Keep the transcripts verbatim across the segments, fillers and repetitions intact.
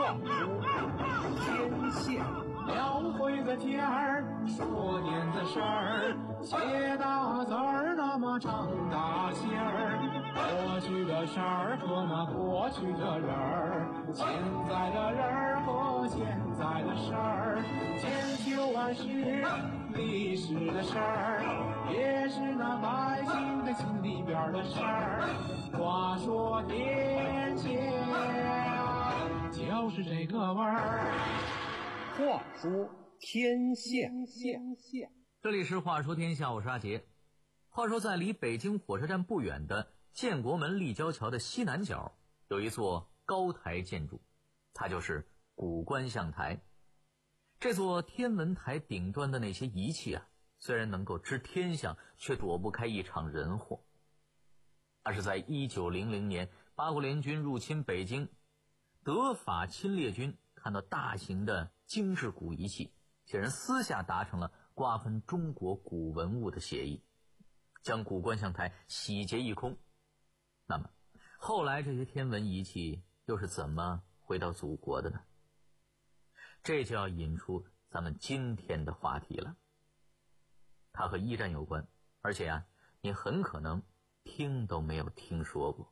书天下。 描绘个天儿，说点子事儿，写大字儿，那么长大心儿。过去的事儿和那过去的人儿，现在的人儿和现在的事儿，千秋万世历史的事儿，也是那百姓的心里边的事儿。话说天下，就是这个味儿。 话说天下， 这里是话说天下，我是阿杰。话说在离北京火车站不远的建国门立交桥的西南角，有一座高台建筑，它就是古观象台。这座天文台顶端的那些仪器啊，虽然能够知天象，却躲不开一场人祸。那是在一九零零年，八国联军入侵北京，德法侵略军看到大型的精致古仪器，显然私下达成了瓜分中国古文物的协议，将古观象台洗劫一空。那么后来这些天文仪器又是怎么回到祖国的呢？这就要引出咱们今天的话题了。它和一战有关，而且啊，你很可能听都没有听说过。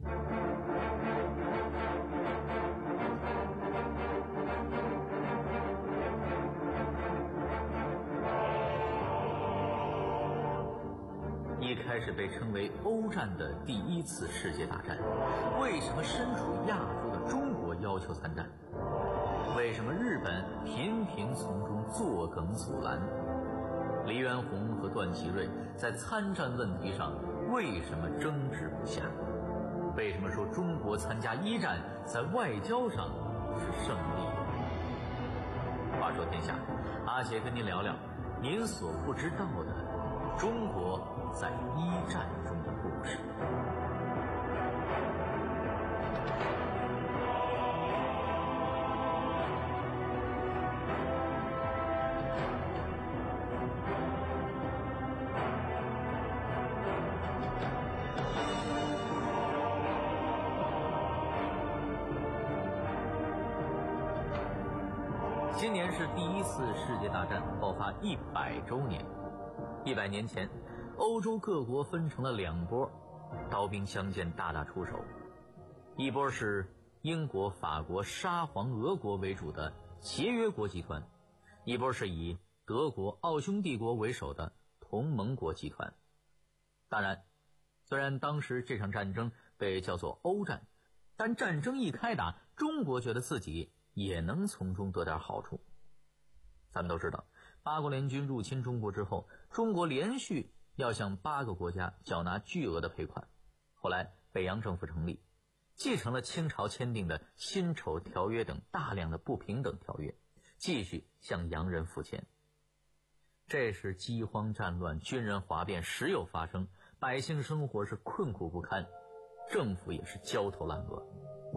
一开始被称为欧战的第一次世界大战，为什么身处亚洲的中国要求参战？为什么日本频频从中作梗阻拦？黎元洪和段祺瑞在参战问题上为什么争执不下？为什么说中国参加一战在外交上是胜利的？话说天下，阿杰跟您聊聊您所不知道的中国在一战中的故事。今年是第一次世界大战爆发一百周年。一百年前，欧洲各国分成了两波，刀兵相见，大打出手。一波是英国、法国、沙皇、俄国为主的协约国集团，一波是以德国、奥匈帝国为首的同盟国集团。当然，虽然当时这场战争被叫做欧战，但战争一开打，中国觉得自己也能从中得点好处。咱们都知道，八国联军入侵中国之后，中国连续要向八个国家缴纳巨额的赔款。后来北洋政府成立，继承了清朝签订的辛丑条约等大量的不平等条约，继续向洋人付钱。这时饥荒战乱，军人哗变，时有发生，百姓生活是困苦不堪，政府也是焦头烂额。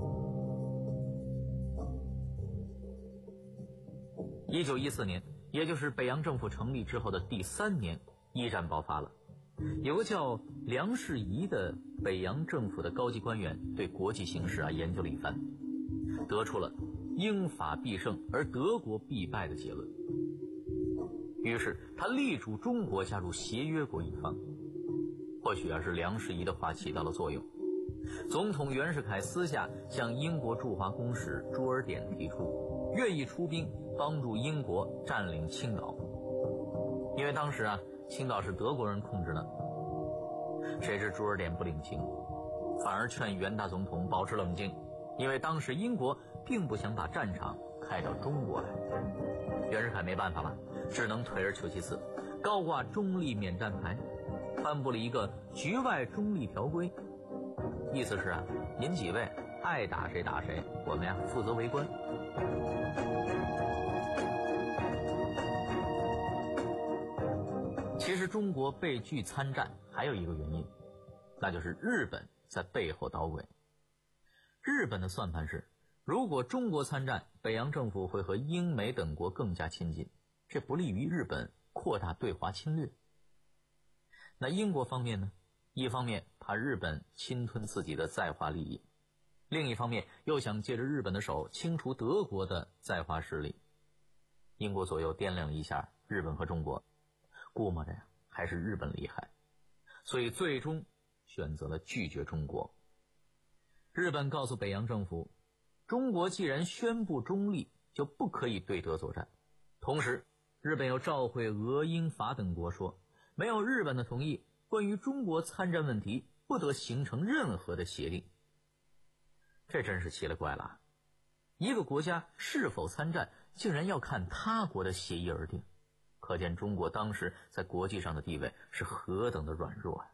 一九一四年，也就是北洋政府成立之后的第三年，一战爆发了。有个叫梁士仪的北洋政府的高级官员对国际形势啊研究了一番，得出了英法必胜而德国必败的结论。于是他力主中国加入协约国一方。或许啊是梁士仪的话起到了作用，总统袁世凯私下向英国驻华公使朱尔典提出愿意出兵帮助英国占领青岛，因为当时啊青岛是德国人控制的。谁知朱尔典不领情，反而劝袁大总统保持冷静，因为当时英国并不想把战场开到中国来。袁世凯没办法了，只能退而求其次，高挂中立免战牌，颁布了一个局外中立条规，意思是啊，您几位爱打谁打谁，我们呀负责围观。其实中国被拒参战还有一个原因，那就是日本在背后捣鬼。日本的算盘是，如果中国参战，北洋政府会和英美等国更加亲近，这不利于日本扩大对华侵略。那英国方面呢，一方面怕日本侵吞自己的在华利益， 另一方面又想借着日本的手清除德国的在华势力。英国左右掂量了一下日本和中国，估摸着呀还是日本厉害，所以最终选择了拒绝中国。日本告诉北洋政府，中国既然宣布中立，就不可以对德作战。同时日本又召回俄英法等国说，没有日本的同意，关于中国参战问题不得形成任何的协定。这真是奇了怪了，一个国家是否参战竟然要看他国的协议而定，可见中国当时在国际上的地位是何等的软弱啊！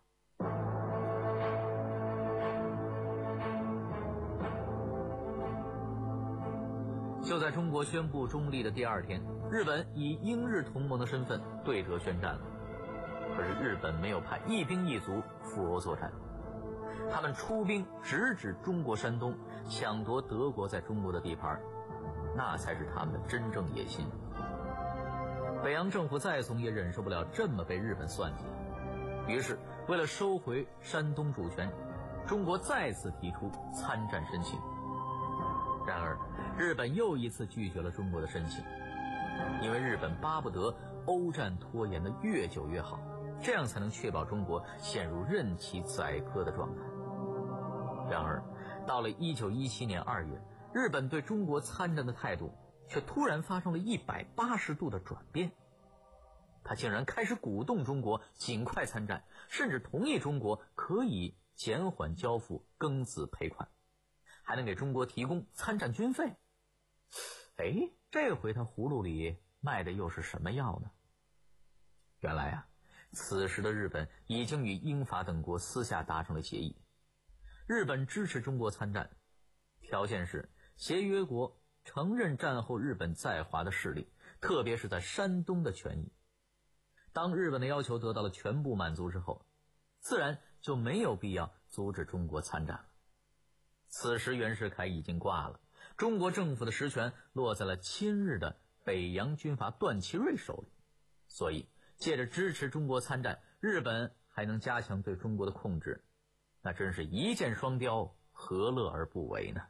就在中国宣布中立的第二天，日本以英日同盟的身份对德宣战了。可是日本没有派一兵一卒赴欧作战，他们出兵直指中国山东，抢夺德国在中国的地盘，那才是他们的真正野心。北洋政府再怂也忍受不了这么被日本算计，于是为了收回山东主权，中国再次提出参战申请。然而日本又一次拒绝了中国的申请，因为日本巴不得欧战拖延的越久越好，这样才能确保中国陷入任其宰割的状态。然而到了一九一七年二月，日本对中国参战的态度却突然发生了一百八十度的转变，他竟然开始鼓动中国尽快参战，甚至同意中国可以减缓交付庚子赔款，还能给中国提供参战军费。哎，这回他葫芦里卖的又是什么药呢？原来啊，此时的日本已经与英法等国私下达成了协议，日本支持中国参战，条件是协约国承认战后日本在华的势力，特别是在山东的权益。当日本的要求得到了全部满足之后，自然就没有必要阻止中国参战了。此时袁世凯已经挂了，中国政府的实权落在了亲日的北洋军阀段祺瑞手里，所以借着支持中国参战，日本还能加强对中国的控制，那真是一箭双雕，何乐而不为呢？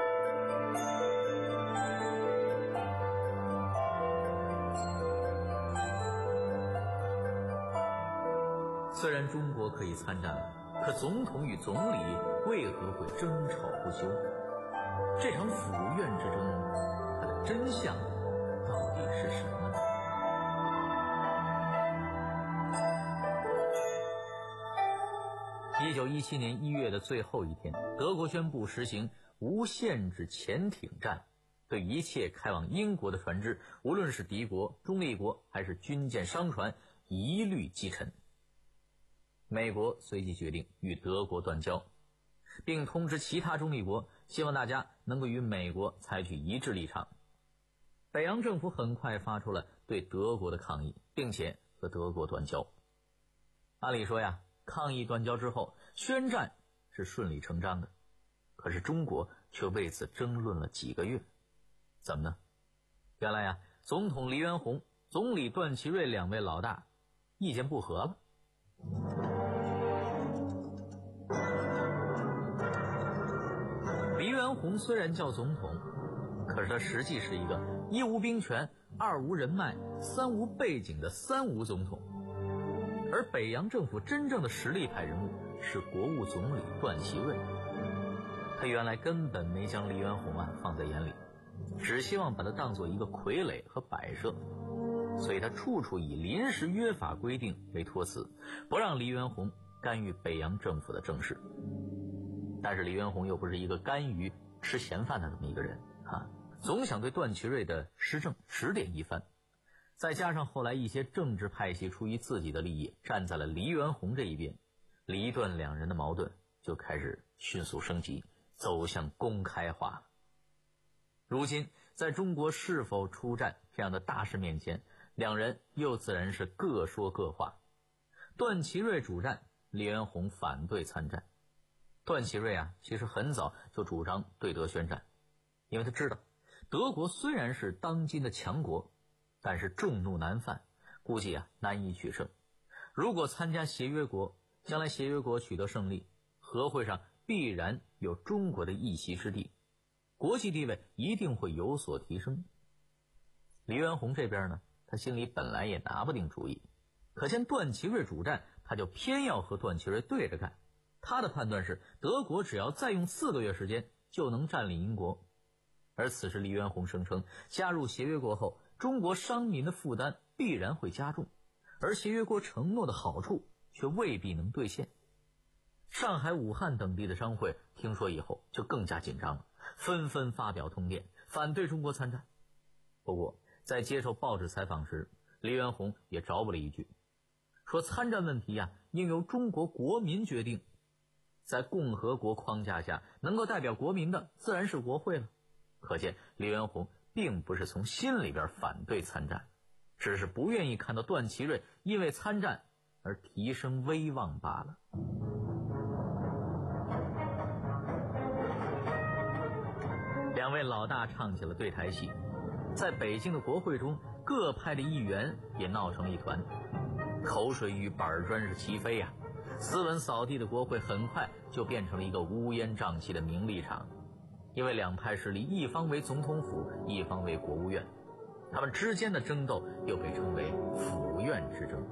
虽然中国可以参战了，可总统与总理为何会争吵不休？这场府院之争，它的真相到底是什么呢？一九一七年一月的最后一天，德国宣布实行无限制潜艇战，对一切开往英国的船只，无论是敌国、中立国还是军舰、商船，一律击沉。美国随即决定与德国断交，并通知其他中立国，希望大家能够与美国采取一致立场。北洋政府很快发出了对德国的抗议，并且和德国断交。按理说呀，抗议断交之后，宣战是顺理成章的，可是中国却为此争论了几个月。怎么呢？原来呀，总统黎元洪、总理段祺瑞两位老大意见不合了。黎元洪虽然叫总统，可是他实际是一个一无兵权、二无人脉、三无背景的三无总统。而北洋政府真正的实力派人物是国务总理段祺瑞，他原来根本没将黎元洪啊放在眼里，只希望把他当作一个傀儡和摆设，所以他处处以临时约法规定为托词，不让黎元洪干预北洋政府的政事。但是黎元洪又不是一个甘于吃闲饭的这么一个人啊，总想对段祺瑞的施政指点一番。再加上后来一些政治派系出于自己的利益站在了黎元洪这一边，黎段两人的矛盾就开始迅速升级，走向公开化了。如今在中国是否出战这样的大事面前，两人又自然是各说各话。段祺瑞主战，黎元洪反对参战。段祺瑞啊，其实很早就主张对德宣战，因为他知道德国虽然是当今的强国，但是众怒难犯，估计啊难以取胜。如果参加协约国，将来协约国取得胜利，和会上必然有中国的一席之地，国际地位一定会有所提升。黎元洪这边呢，他心里本来也拿不定主意，可见段祺瑞主战，他就偏要和段祺瑞对着干。他的判断是，德国只要再用四个月时间就能占领英国。而此时黎元洪声称，加入协约国后，中国商民的负担必然会加重，而协约国承诺的好处却未必能兑现。上海、武汉等地的商会听说以后就更加紧张了，纷纷发表通电反对中国参战。不过在接受报纸采访时，黎元洪也着补了一句，说参战问题呀、啊，应由中国国民决定，在共和国框架下能够代表国民的自然是国会了。可见黎元洪并不是从心里边反对参战，只是不愿意看到段祺瑞因为参战而提升威望罢了。两位老大唱起了对台戏，在北京的国会中，各派的议员也闹成了一团，口水与板砖是齐飞呀、啊！斯文扫地的国会很快就变成了一个乌烟瘴气的名利场，因为两派势力一方为总统府，一方为国务院，他们之间的争斗又被称为府院之争。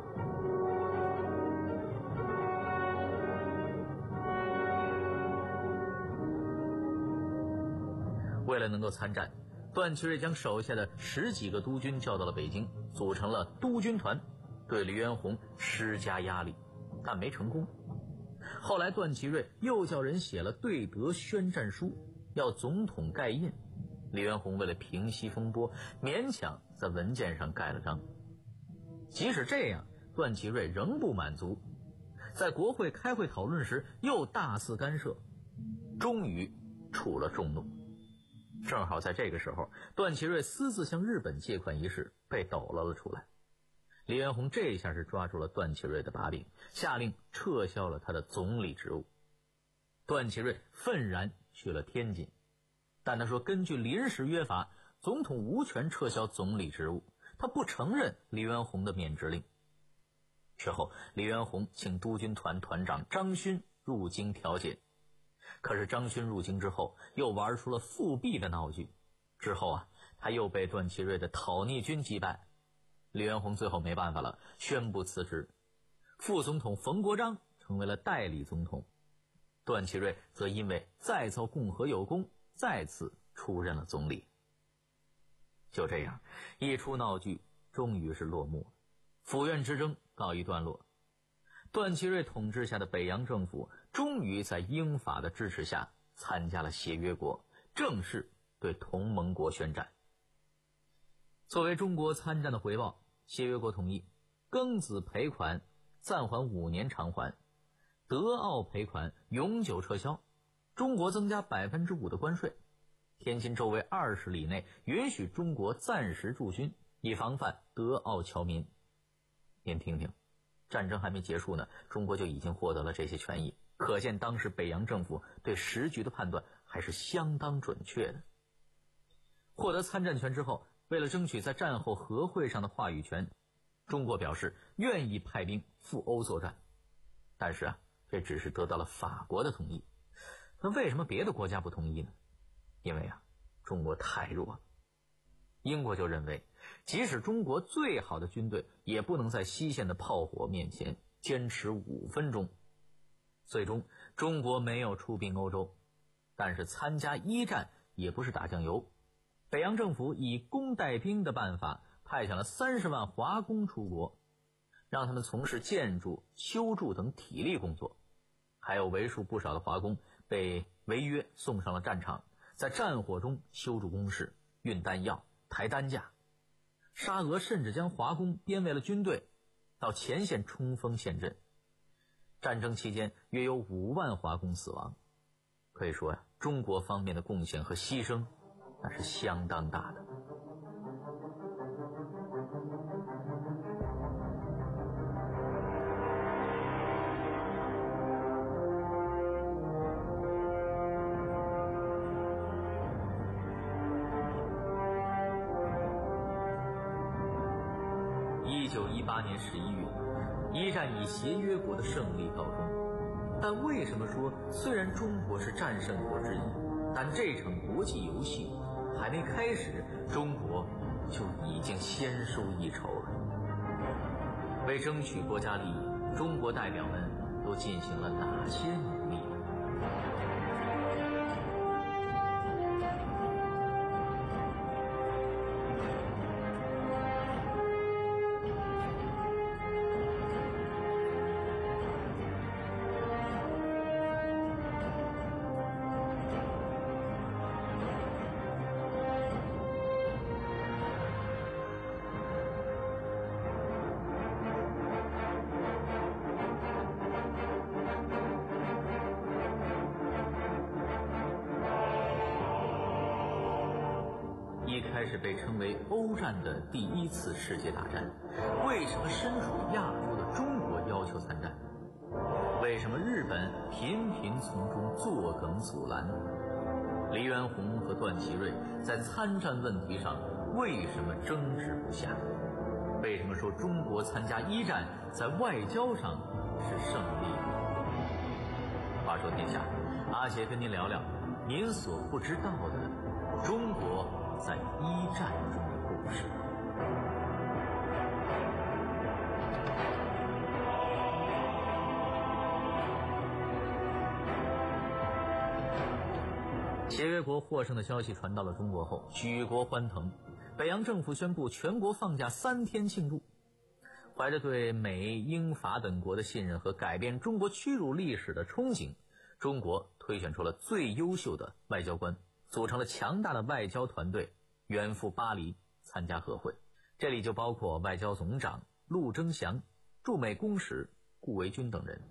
为了能够参战，段祺瑞将手下的十几个督军叫到了北京，组成了督军团，对黎元洪施加压力，但没成功。后来段祺瑞又叫人写了对德宣战书，要总统盖印。黎元洪为了平息风波，勉强在文件上盖了章。即使这样，段祺瑞仍不满足，在国会开会讨论时又大肆干涉，终于触了众怒。正好在这个时候，段祺瑞私自向日本借款一事被抖落了出来。黎元洪这一下是抓住了段祺瑞的把柄，下令撤销了他的总理职务。段祺瑞愤然去了天津，但他说根据临时约法，总统无权撤销总理职务，他不承认黎元洪的免职令。之后黎元洪请督军团团长张勋入京调解，可是张勋入京之后又玩出了复辟的闹剧，之后啊，他又被段祺瑞的讨逆军击败。黎元洪最后没办法了，宣布辞职，副总统冯国璋成为了代理总统，段祺瑞则因为再造共和有功，再次出任了总理。就这样，一出闹剧终于是落幕了，府院之争告一段落。段祺瑞统治下的北洋政府终于在英法的支持下参加了协约国，正式对同盟国宣战。作为中国参战的回报，协约国同意庚子赔款暂缓五年偿还，德奥赔款永久撤销，中国增加百分之五的关税，天津周围二十里内允许中国暂时驻军，以防范德奥侨民。您听听，战争还没结束呢，中国就已经获得了这些权益，可见当时北洋政府对时局的判断还是相当准确的。获得参战权之后，为了争取在战后和会上的话语权，中国表示愿意派兵赴欧作战，但是啊，这只是得到了法国的同意。那为什么别的国家不同意呢？因为啊，中国太弱了。英国就认为，即使中国最好的军队也不能在西线的炮火面前坚持五分钟。最终中国没有出兵欧洲，但是参加一战也不是打酱油。北洋政府以工带兵的办法派遣了三十万华工出国，让他们从事建筑、修筑等体力工作。还有为数不少的华工被违约送上了战场，在战火中修筑工事、运弹药、抬担架。沙俄甚至将华工编为了军队，到前线冲锋陷阵。战争期间约有五万华工死亡。可以说呀、啊，中国方面的贡献和牺牲那是相当大的。一九一八年十一月，一战以协约国的胜利告终。 但为什么说虽然中国是战胜国之一，但这场国际游戏还没开始，中国就已经先输一筹了？为争取国家利益，中国代表们都进行了哪些努力？一开始被称为欧战的第一次世界大战，为什么身属亚洲的中国要求参战？为什么日本频频从中作梗阻拦？黎元洪和段祺瑞在参战问题上为什么争执不下？为什么说中国参加一战在外交上是胜利的？话说天下，阿杰跟您聊聊您所不知道的中国在一战中的故事。协约国获胜的消息传到了中国后，举国欢腾，北洋政府宣布全国放假三天庆祝。怀着对美、英、法等国的信任和改变中国屈辱历史的憧憬，中国推选出了最优秀的外交官，组成了强大的外交团队，远赴巴黎参加和会。这里就包括外交总长陆征祥、驻美公使顾维钧等人。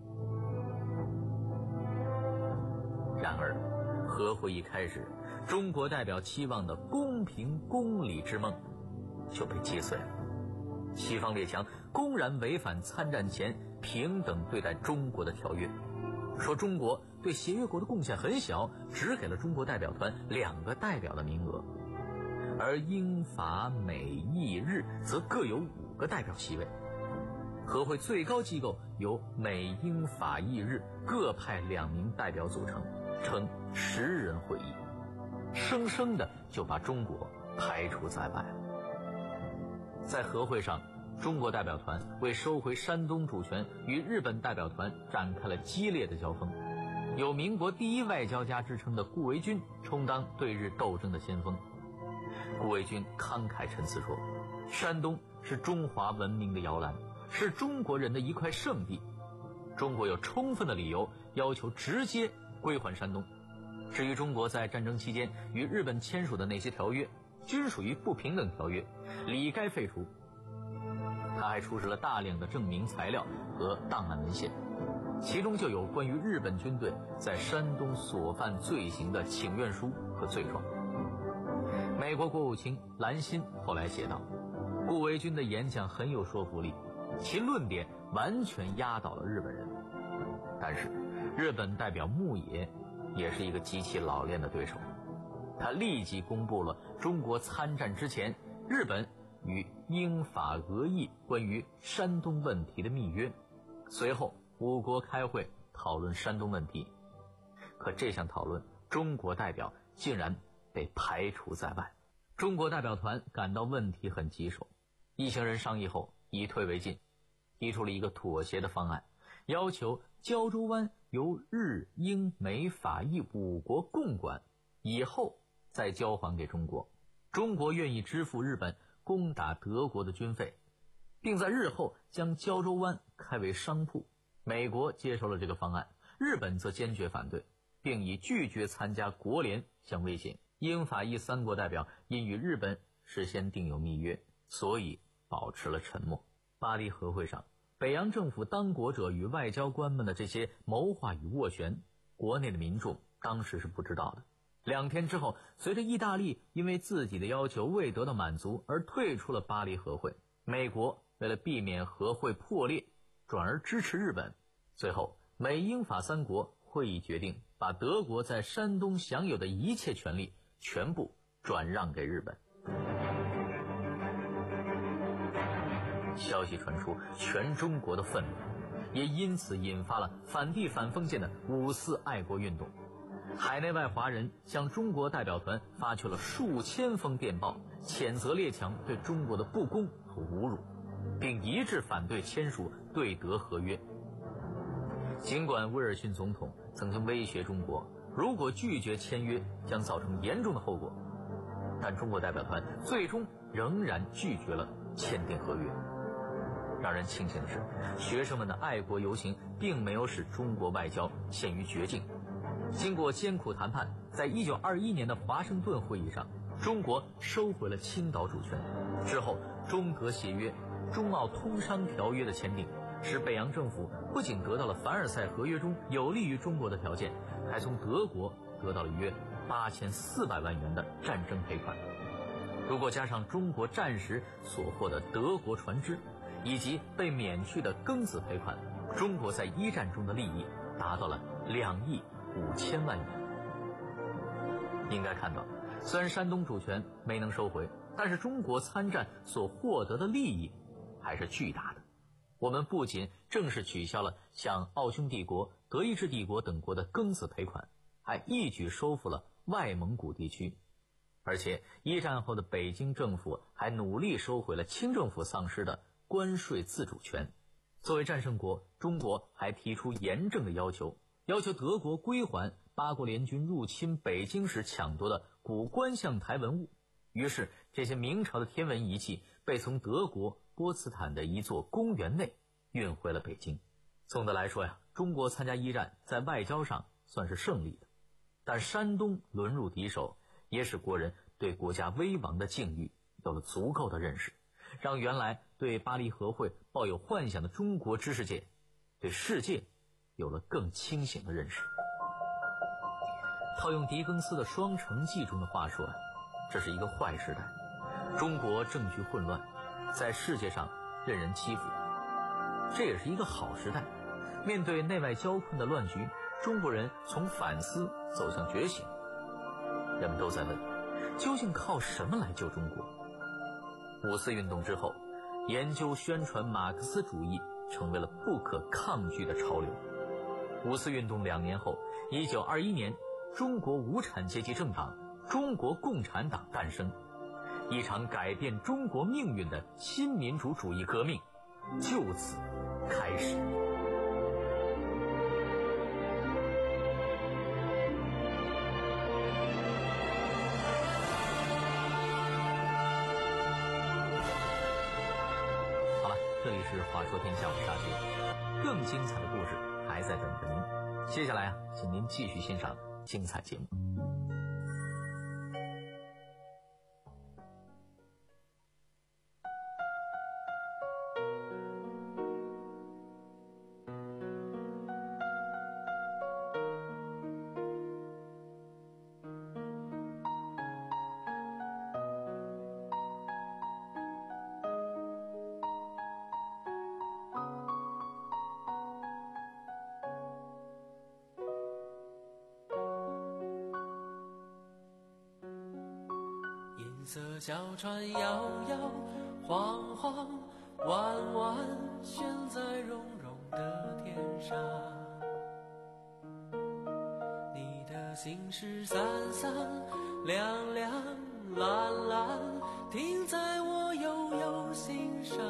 然而和会一开始，中国代表期望的公平公理之梦就被击碎了。西方列强公然违反参战前平等对待中国的条约，说中国对协约国的贡献很小，只给了中国代表团两个代表的名额，而英法美意日则各有五个代表席位。和会最高机构由美英法意日各派两名代表组成，称十人会议，生生的就把中国排除在外。在和会上，中国代表团为收回山东主权，与日本代表团展开了激烈的交锋。有民国第一外交家之称的顾维钧充当对日斗争的先锋。顾维钧慷慨陈词说，山东是中华文明的摇篮，是中国人的一块圣地，中国有充分的理由要求直接归还山东。至于中国在战争期间与日本签署的那些条约，均属于不平等条约，理该废除。他还出示了大量的证明材料和档案文献，其中就有关于日本军队在山东所犯罪行的请愿书和罪状。美国国务卿兰辛后来写道，顾维钧的演讲很有说服力，其论点完全压倒了日本人。但是日本代表牧野也是一个极其老练的对手，他立即公布了中国参战之前日本与英法俄意关于山东问题的密约，随后五国开会讨论山东问题。可这项讨论，中国代表竟然被排除在外。中国代表团感到问题很棘手，一行人商议后以退为进，提出了一个妥协的方案，要求胶州湾由日英美法意五国共管，以后再交还给中国。中国愿意支付日本攻打德国的军费，并在日后将胶州湾开为商铺。美国接受了这个方案，日本则坚决反对，并以拒绝参加国联相威胁。英法意三国代表因与日本事先订有密约，所以保持了沉默。巴黎和会上，北洋政府当国者与外交官们的这些谋划与斡旋，国内的民众当时是不知道的。两天之后，随着意大利因为自己的要求未得到满足而退出了巴黎和会，美国为了避免和会破裂，转而支持日本。最后，美英法三国会议决定把德国在山东享有的一切权利全部转让给日本。消息传出，全中国的愤怒， 也因此引发了反帝反封建的五四爱国运动。海内外华人向中国代表团发去了数千封电报，谴责列强对中国的不公和侮辱，并一致反对签署对德合约。尽管威尔逊总统曾经威胁中国，如果拒绝签约将造成严重的后果，但中国代表团最终仍然拒绝了签订合约。让人庆幸的是，学生们的爱国游行并没有使中国外交陷于绝境。经过艰苦谈判，在一九二一年的华盛顿会议上，中国收回了青岛主权。之后，中德协约、中澳通商条约的签订，使北洋政府不仅得到了凡尔赛合约中有利于中国的条件，还从德国得到了约八千四百万元的战争赔款。如果加上中国战时所获的德国船只，以及被免去的庚子赔款，中国在一战中的利益达到了两亿五千万元。应该看到，虽然山东主权没能收回，但是中国参战所获得的利益还是巨大的。我们不仅正式取消了像奥匈帝国、德意志帝国等国的庚子赔款，还一举收复了外蒙古地区。而且一战后的北京政府还努力收回了清政府丧失的关税自主权。作为战胜国，中国还提出严正的要求，要求德国归还八国联军入侵北京时抢夺的古观象台文物。于是这些明朝的天文仪器被从德国波茨坦的一座公园内运回了北京。总的来说呀，中国参加一战在外交上算是胜利的，但山东沦入敌手，也使国人对国家危亡的境遇有了足够的认识，让原来对巴黎和会抱有幻想的中国知识界，对世界有了更清醒的认识。套用狄更斯的《双城记》中的话说，这是一个坏时代，中国政局混乱，在世界上任人欺负。这也是一个好时代，面对内外交困的乱局，中国人从反思走向觉醒。人们都在问，究竟靠什么来救中国？五四运动之后，研究宣传马克思主义成为了不可抗拒的潮流。五四运动两年后，一九二一年，中国无产阶级政党中国共产党诞生，一场改变中国命运的新民主主义革命就此开始。好了，这里是话说天下，我是沙丘，更精彩的故事还在等着您。接下来啊，请您继续欣赏精彩节目。 银色小船摇摇晃晃，弯弯悬在绒绒的天上。你的心事散散亮亮蓝蓝，停在我悠悠心上。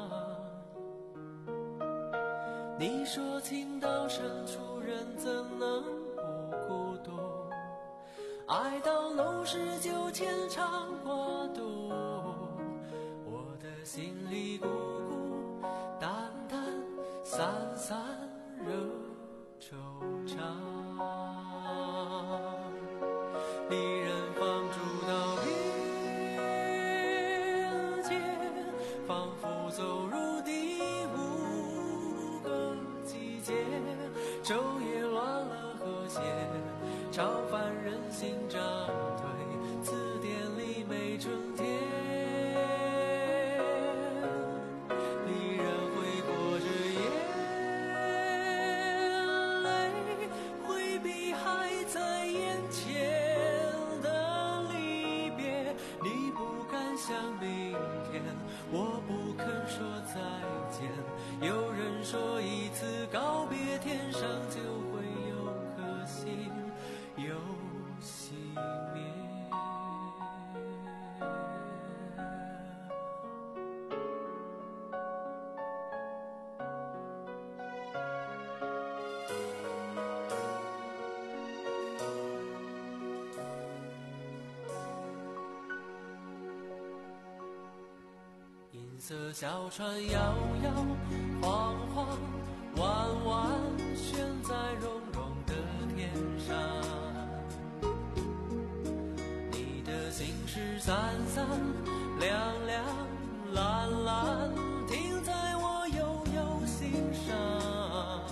你说情到深处人怎能不孤独，爱到浓时就牵肠挂肚，我的心里孤孤单单散散惹惆怅。离人放逐到云间，仿佛走入第五个季节，昼夜乱了和谐，超凡人心涨退，字典里没春天。离人挥过着眼泪，回避还在眼前的离别。你不敢想明天，我不肯说再见。有人说一次色小船摇摇晃晃，弯弯悬在绒绒的天上。你的心事散散亮亮蓝蓝，停在我悠悠心上。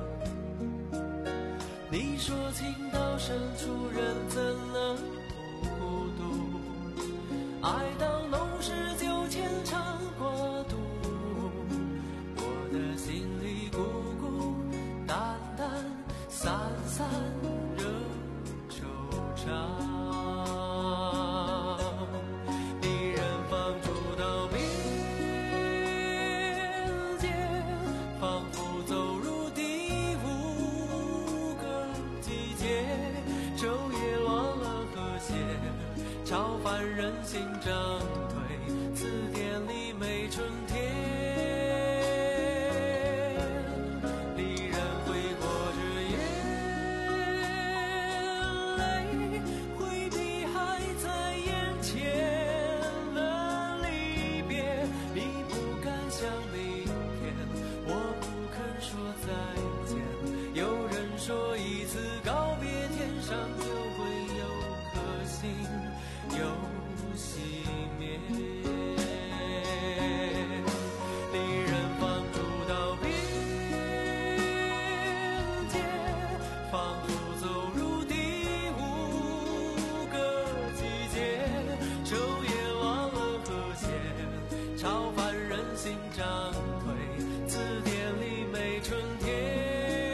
你说情到深处人怎能不孤独，爱到浓时就牵肠过肚，我的心里孤孤单单散散惹惆怅。离人放逐到边界，仿佛走入第五个季节，昼夜乱了和谐，超凡人心涨退，字典里没春天。离人挥过这眼泪，回避还在眼前的离别。你不敢想明天，我不肯说再见。有人说一次告别，天上就会有颗星又熄灭。离人放逐到边界，仿佛走入第五个季节，昼夜乱了和谐，超凡人心涨退，字典里没春天。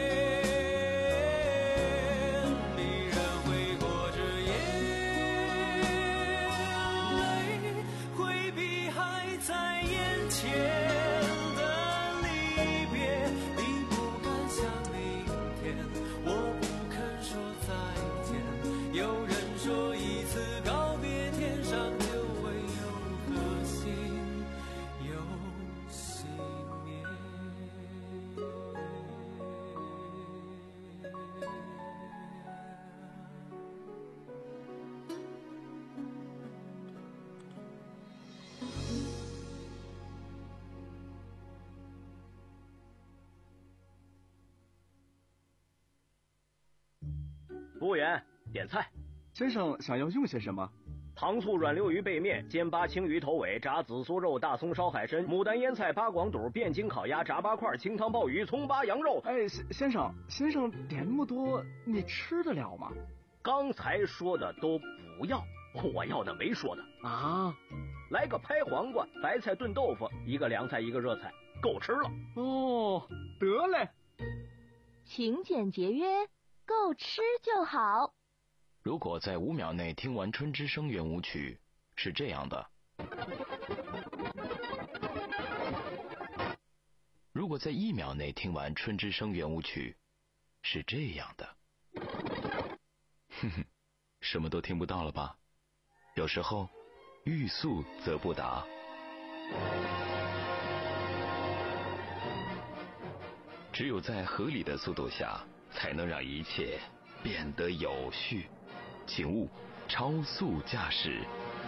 服务员，点菜。 先生想要用些什么？ 糖醋软溜鱼背面、煎八青鱼头尾、炸紫苏肉、大葱烧海参、牡丹腌菜、八广肚、汴京烤鸭、炸八块、清汤鲍鱼、葱八羊肉。 哎，先生，先生点那么多，你吃得了吗？ 刚才说的都不要，我要的没说的啊。 来个拍黄瓜、白菜炖豆腐，一个凉菜，一个热菜，够吃了。 哦，得嘞。 勤俭节约，够吃就好。 如果在五秒内听完《春之声》圆舞曲，是这样的；如果在一秒内听完《春之声》圆舞曲，是这样的。哼哼，什么都听不到了吧？有时候，欲速则不达。只有在合理的速度下，才能让一切变得有序。请勿超速驾驶。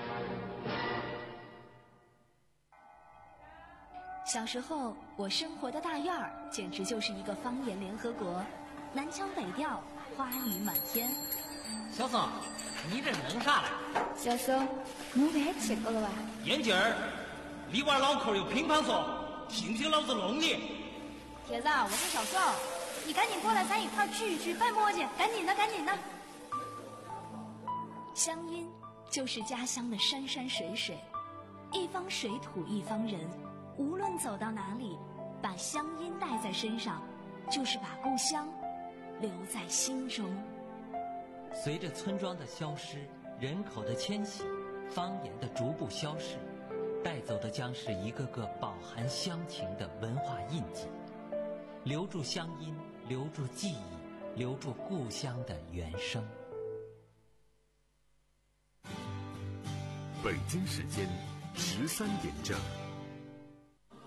小时候，我生活的大院儿简直就是一个方言联合国，南腔北调，花语满天。 小宋，你这弄啥嘞？ 小宋，我别吃过了吧？ 眼镜儿，你娃脑壳有乒乓球，信不信老子弄你？ 铁子，我是小宋，你赶紧过来，咱一块聚一聚，别磨叽，赶紧的，赶紧的。 乡音就是家乡的山山水水，一方水土一方人，无论走到哪里，把乡音带在身上，就是把故乡留在心中。 随着村庄的消失，人口的迁徙，方言的逐步消逝，带走的将是一个个饱含乡情的文化印记。留住乡音，留住记忆，留住故乡的原声。 北京时间十三点整。